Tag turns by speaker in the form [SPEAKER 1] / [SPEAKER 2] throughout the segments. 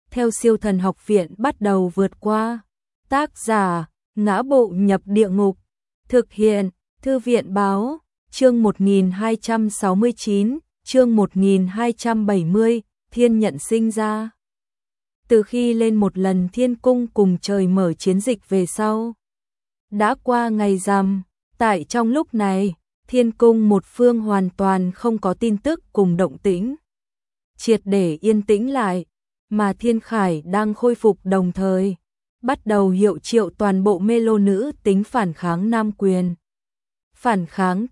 [SPEAKER 1] theo Siêu Thần Học Viện bắt đầu vượt qua. Tác giả: Ngã Bộ Nhập Địa Ngục. Thực hiện: Thư viện báo. Chương 1269, chương 1270, Thiên Nhận sinh ra. Từ khi lên một lần Thiên Cung cùng trời mở chiến dịch về sau, đã qua ngày rằm, tại trong lúc này, Thiên Cung một phương hoàn toàn không có tin tức cùng động tĩnh. Triệt để yên tĩnh lại, mà Thiên Khải đang khôi phục đồng thời, bắt đầu hiệu triệu toàn bộ mê lô nữ tính phản kháng nam quyền. Phản kháng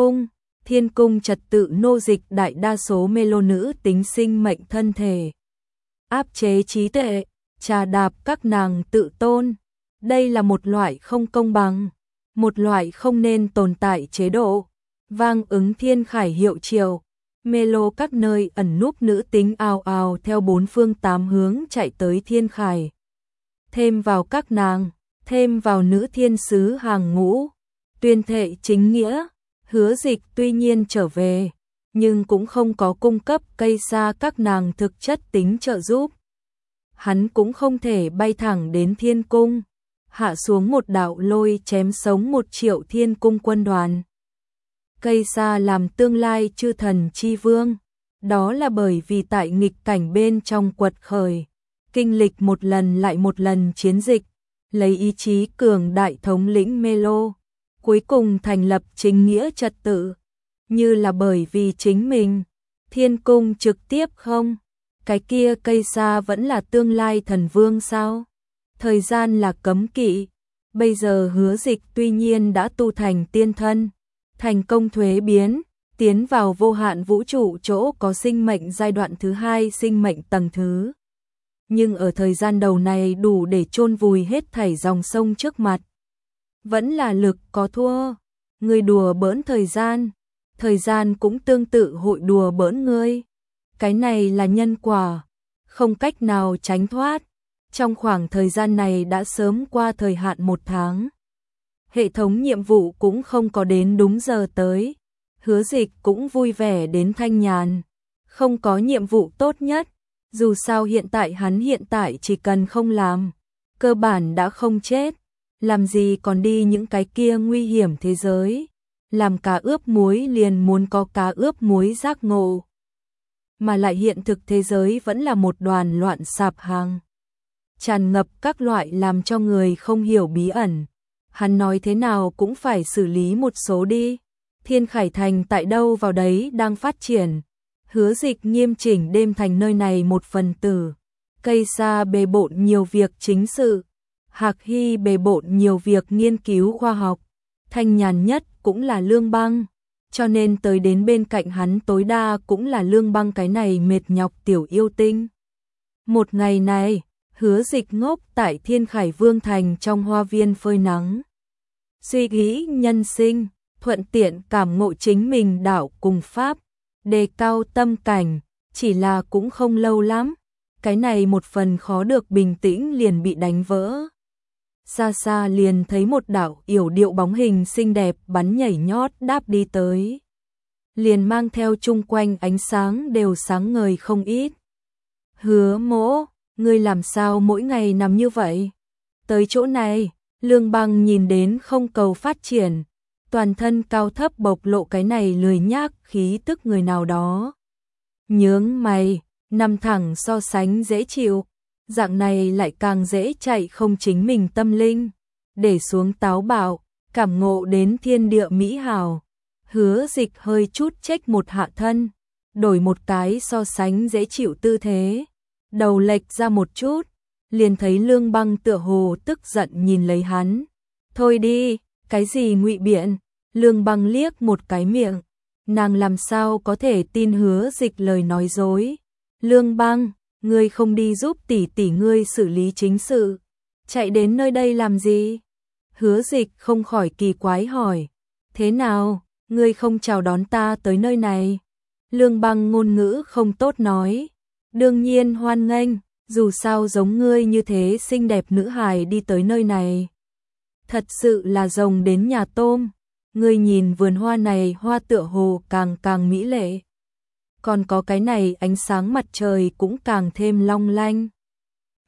[SPEAKER 1] Thiên Cung trật tự nô dịch đại đa số mê lô nữ tính sinh mệnh thân thể. Áp chế trí tuệ, trà đạp các nàng tự tôn. Đây là một loại không công bằng, một loại không nên tồn tại chế độ. Vang ứng Thiên Khải hiệu triệu, mê lô các nơi ẩn núp nữ tính ào ào theo bốn phương tám hướng chạy tới Thiên Khải. Thêm vào các nàng, thêm vào nữ thiên sứ hàng ngũ, tuyên thệ chính nghĩa. Hứa Dịch tuy nhiên trở về, nhưng cũng không có cung cấp cây sa các nàng thực chất tính trợ giúp. Hắn cũng không thể bay thẳng đến Thiên Cung, hạ xuống một đạo lôi chém sống 1 triệu Thiên Cung quân đoàn. Cây sa làm tương lai chư thần chi vương, đó là bởi vì tại nghịch cảnh bên trong quật khởi, kinh lịch một lần lại một lần chiến dịch, lấy ý chí cường đại thống lĩnh mê lô, cuối cùng thành lập chính nghĩa trật tự. Như là bởi vì chính mình, Thiên Cung trực tiếp không? Cái kia cây sa vẫn là tương lai thần vương sao? Thời gian là cấm kỵ. Bây giờ Hứa Dịch tuy nhiên đã tu thành tiên thân, thành công thuế biến, tiến vào vô hạn vũ trụ chỗ có sinh mệnh giai đoạn thứ 2 sinh mệnh tầng thứ. Nhưng ở thời gian đầu này đủ để chôn vùi hết thảy dòng sông trước mặt. Vẫn là lực có thua. Người đùa bỡn thời gian cũng tương tự hội đùa bỡn ngươi. Cái này là nhân quả, không cách nào tránh thoát. Trong khoảng thời gian này đã sớm qua thời hạn 1 tháng. Hệ thống nhiệm vụ cũng không có đến đúng giờ tới. Hứa Dịch cũng vui vẻ đến thanh nhàn. Không có nhiệm vụ tốt nhất. Dù sao hắn hiện tại chỉ cần không làm, cơ bản đã không chết. Làm gì còn đi những cái kia nguy hiểm thế giới. Làm cá ướp muối liền muốn có cá ướp muối giác ngộ. Mà lại hiện thực thế giới vẫn là một đoàn loạn sạp hàng, tràn ngập các loại làm cho người không hiểu bí ẩn. Hắn nói thế nào cũng phải xử lý một số đi. Thiên Khải Thành tại đâu vào đấy đang phát triển. Hứa Dịch nghiêm chỉnh đêm thành nơi này một phần tử. Cây sa bề bộn nhiều việc chính sự. Hạc Hy bề bộn nhiều việc nghiên cứu khoa học. Thanh nhàn nhất cũng là Lương Băng. Cho nên tới đến bên cạnh hắn tối đa cũng là Lương Băng cái này mệt nhọc tiểu yêu tinh. Một ngày này, Hứa Dịch ngốc tại Thiên Khải Vương Thành trong hoa viên phơi nắng. Suy nghĩ nhân sinh, thuận tiện cảm ngộ chính mình đạo cùng pháp, đề cao tâm cảnh, chỉ là cũng không lâu lắm. Cái này một phần khó được bình tĩnh liền bị đánh vỡ. Xa xa liền thấy một đạo yểu điệu bóng hình xinh đẹp bắn nhảy nhót đáp đi tới. Liền mang theo chung quanh ánh sáng đều sáng ngời không ít. Hứa Mỗ, ngươi làm sao mỗi ngày nằm như vậy? Tới chỗ này, Lương Băng nhìn đến không cầu phát triển, toàn thân cao thấp bộc lộ cái này lười nhác khí tức người nào đó. Nhướng mày, nằm thẳng so sánh dễ chịu, dạng này lại càng dễ chạy không chính mình tâm linh, để xuống táo bạo, cảm ngộ đến thiên địa mỹ hào. Hứa Dịch hơi chút chếch một hạ thân, đổi một cái so sánh dễ chịu tư thế, đầu lệch ra một chút, liền thấy Lương Băng tựa hồ tức giận nhìn lấy hắn. Thôi đi, cái gì ngụy biện? Lương Băng liếc một cái miệng, nàng làm sao có thể tin Hứa Dịch lời nói dối. Lương Băng, ngươi không đi giúp tỷ tỷ ngươi xử lý chính sự, chạy đến nơi đây làm gì? Hứa Dịch không khỏi kỳ quái hỏi. Thế nào, ngươi không chào đón ta tới nơi này? Lương Băng ngôn ngữ không tốt nói. Đương nhiên hoan nghênh, dù sao giống ngươi như thế xinh đẹp nữ hài đi tới nơi này. Thật sự là rồng đến nhà tôm. Ngươi nhìn vườn hoa này hoa tựa hồ càng mỹ lệ. Còn có cái này ánh sáng mặt trời cũng càng thêm long lanh.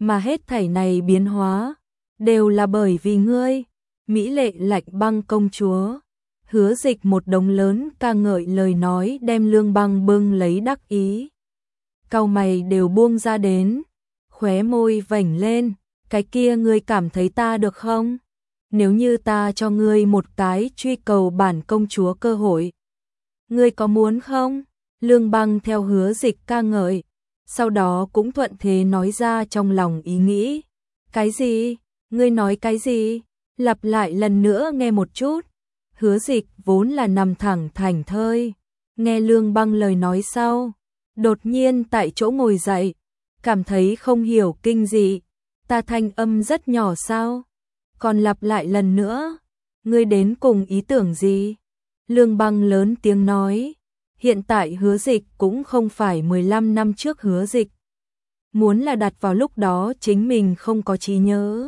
[SPEAKER 1] mà hết thảy này biến hóa đều là bởi vì ngươi, mỹ lệ Lạnh Băng công chúa. Hứa Dịch một đống lớn ca ngợi lời nói đem Lương Băng bưng lấy đắc ý. Cau mày đều buông ra đến, khóe môi vểnh lên, cái kia ngươi cảm thấy ta được không? Nếu như ta cho ngươi một cái truy cầu bản công chúa cơ hội, ngươi có muốn không? Lương Băng theo Hứa Dịch ca ngợi, sau đó cũng thuận thế nói ra trong lòng ý nghĩ. Cái gì? Ngươi nói cái gì? Lặp lại lần nữa nghe một chút. Hứa Dịch vốn là nằm thẳng thảnh thơi, nghe Lương Băng lời nói sau, đột nhiên tại chỗ ngồi dậy, cảm thấy không hiểu kinh dị. Ta thanh âm rất nhỏ sao? Còn lặp lại lần nữa, ngươi đến cùng ý tưởng gì? Lương Băng lớn tiếng nói, hiện tại Hứa Dịch cũng không phải 15 năm trước Hứa Dịch. Muốn là đặt vào lúc đó chính mình không có trí nhớ,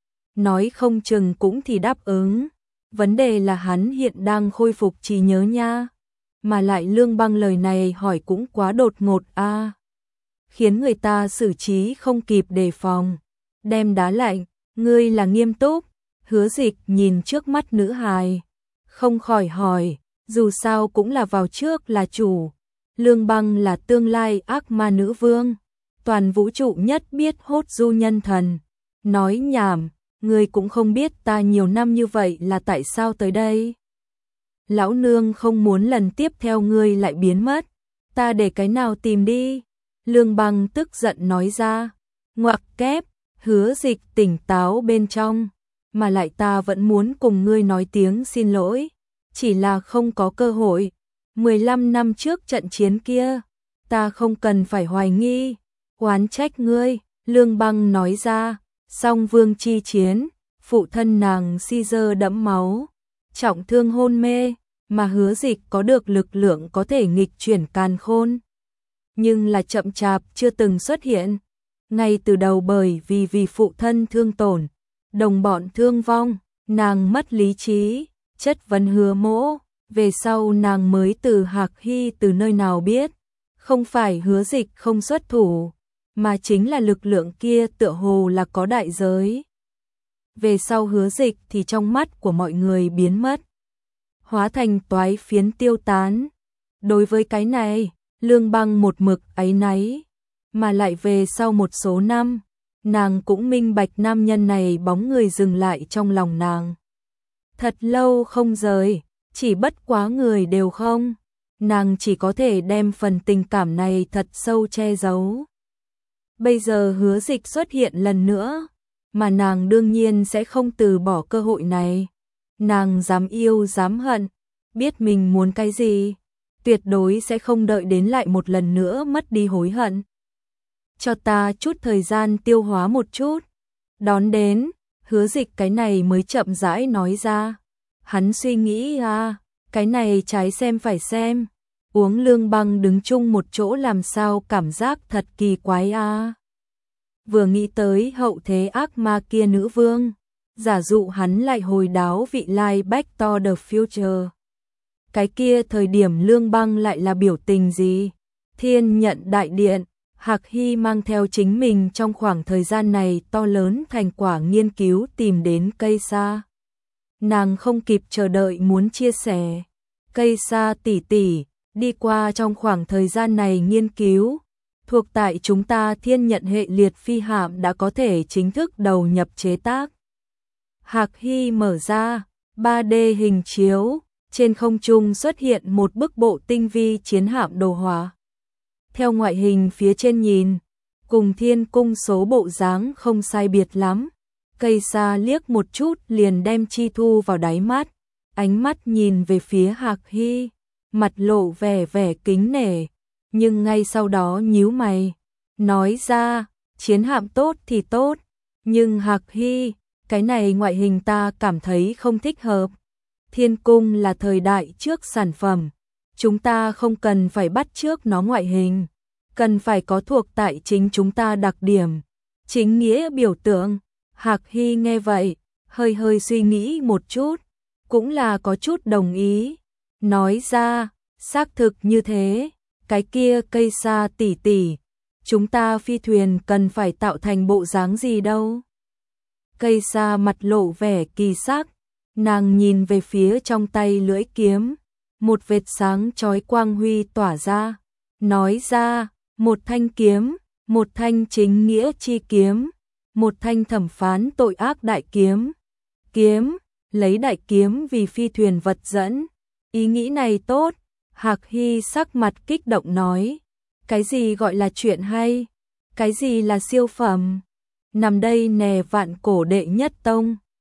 [SPEAKER 1] nói không chừng cũng thì đáp ứng. Vấn đề là hắn hiện đang khôi phục trí nhớ nha. Mà lại Lương Băng lời này hỏi cũng quá đột ngột a, khiến người ta xử trí không kịp đề phòng. Đem đá lạnh, ngươi là nghiêm túc? Hứa Dịch nhìn trước mắt nữ hài, không khỏi hỏi, dù sao cũng là vào trước là chủ. Lương Băng là tương lai ác ma nữ vương, toàn vũ trụ nhất biết hốt du nhân thần. Nói nhảm, ngươi cũng không biết ta nhiều năm như vậy là tại sao tới đây. Lão nương không muốn lần tiếp theo ngươi lại biến mất, ta để cái nào tìm đi. Lương Băng tức giận nói ra, ngoặc kép. Hứa Dịch tỉnh táo bên trong, mà lại ta vẫn muốn cùng ngươi nói tiếng xin lỗi, chỉ là không có cơ hội. 15 năm trước trận chiến kia, ta không cần phải hoài nghi, oán trách ngươi. Lương Băng nói ra, Song Vương chi chiến, phụ thân nàng Caesar đẫm máu, trọng thương hôn mê, mà Hứa Dịch có được lực lượng có thể nghịch chuyển càn khôn, nhưng là chậm chạp chưa từng xuất hiện. Ngay từ đầu bởi vì phụ thân thương tổn, đồng bọn thương vong, nàng mất lý trí, chất vấn Hứa Mỗ. Về sau nàng mới từ Hạc Hy từ nơi nào biết, không phải Hứa Dịch không xuất thủ, mà chính là lực lượng kia tựa hồ là có đại giới. Về sau Hứa Dịch thì trong mắt của mọi người biến mất, hóa thành toái phiến tiêu tán. Đối với cái này, Lương Băng một mực áy náy, mà lại về sau một số năm, nàng cũng minh bạch nam nhân này bóng người dừng lại trong lòng nàng. Thật lâu không rời, chỉ bất quá người đều không, nàng chỉ có thể đem phần tình cảm này thật sâu che giấu. Bây giờ Hứa Dịch xuất hiện lần nữa, mà nàng đương nhiên sẽ không từ bỏ cơ hội này. Nàng dám yêu dám hận, biết mình muốn cái gì, tuyệt đối sẽ không đợi đến lại một lần nữa mất đi hối hận. Cho ta chút thời gian tiêu hóa một chút. Đón đến, Hứa Dịch cái này mới chậm rãi nói ra. Hắn suy nghĩ cái này trái xem phải xem. Uống Lương Băng đứng chung một chỗ làm sao cảm giác thật kỳ quái Vừa nghĩ tới hậu thế ác ma kia nữ vương, giả dụ hắn lại hồi đáo vị lai Back to the Future. Cái kia thời điểm Lương Băng lại là biểu tình gì? Thiên Nhận Đại Điện, Hạc Hy mang theo chính mình trong khoảng thời gian này to lớn thành quả nghiên cứu tìm đến cây sa. Nàng không kịp chờ đợi muốn chia sẻ. Cây sa tỷ tỷ, đi qua trong khoảng thời gian này nghiên cứu, thuộc tại chúng ta Thiên Nhận hệ liệt phi hạm đã có thể chính thức đầu nhập chế tác. Hạc Hy mở ra 3D hình chiếu, trên không trung xuất hiện một bức bộ tinh vi chiến hạm đồ hỏa. Theo ngoại hình phía trên nhìn, cùng Thiên Cung số bộ dáng không sai biệt lắm. Cây sa liếc một chút liền đem chi thu vào đáy mắt, ánh mắt nhìn về phía Hạc Hy, mặt lộ vẻ kính nể, nhưng ngay sau đó nhíu mày, nói ra, chiến hạm tốt thì tốt, nhưng Hạc Hy, cái này ngoại hình ta cảm thấy không thích hợp. Thiên Cung là thời đại trước sản phẩm, chúng ta không cần phải bắt chước nó ngoại hình, cần phải có thuộc tại chính chúng ta đặc điểm, chính nghĩa biểu tượng. Hạc Hy nghe vậy, hơi suy nghĩ một chút, cũng là có chút đồng ý, nói ra, xác thực như thế, cái kia cây sa tỷ tỷ, chúng ta phi thuyền cần phải tạo thành bộ dáng gì đâu. Cây sa mặt lộ vẻ kỳ sắc, nàng nhìn về phía trong tay lưỡi kiếm, một vệt sáng chói quang huy tỏa ra, nói ra, một thanh kiếm, một thanh chính nghĩa chi kiếm, một thanh thẩm phán tội ác đại kiếm. Kiếm, lấy đại kiếm vì phi thuyền vật dẫn. Ý nghĩ này tốt, Hạc Hy sắc mặt kích động nói. Cái gì gọi là chuyện hay? Cái gì là siêu phẩm? Nằm đây nè vạn cổ đệ nhất tông,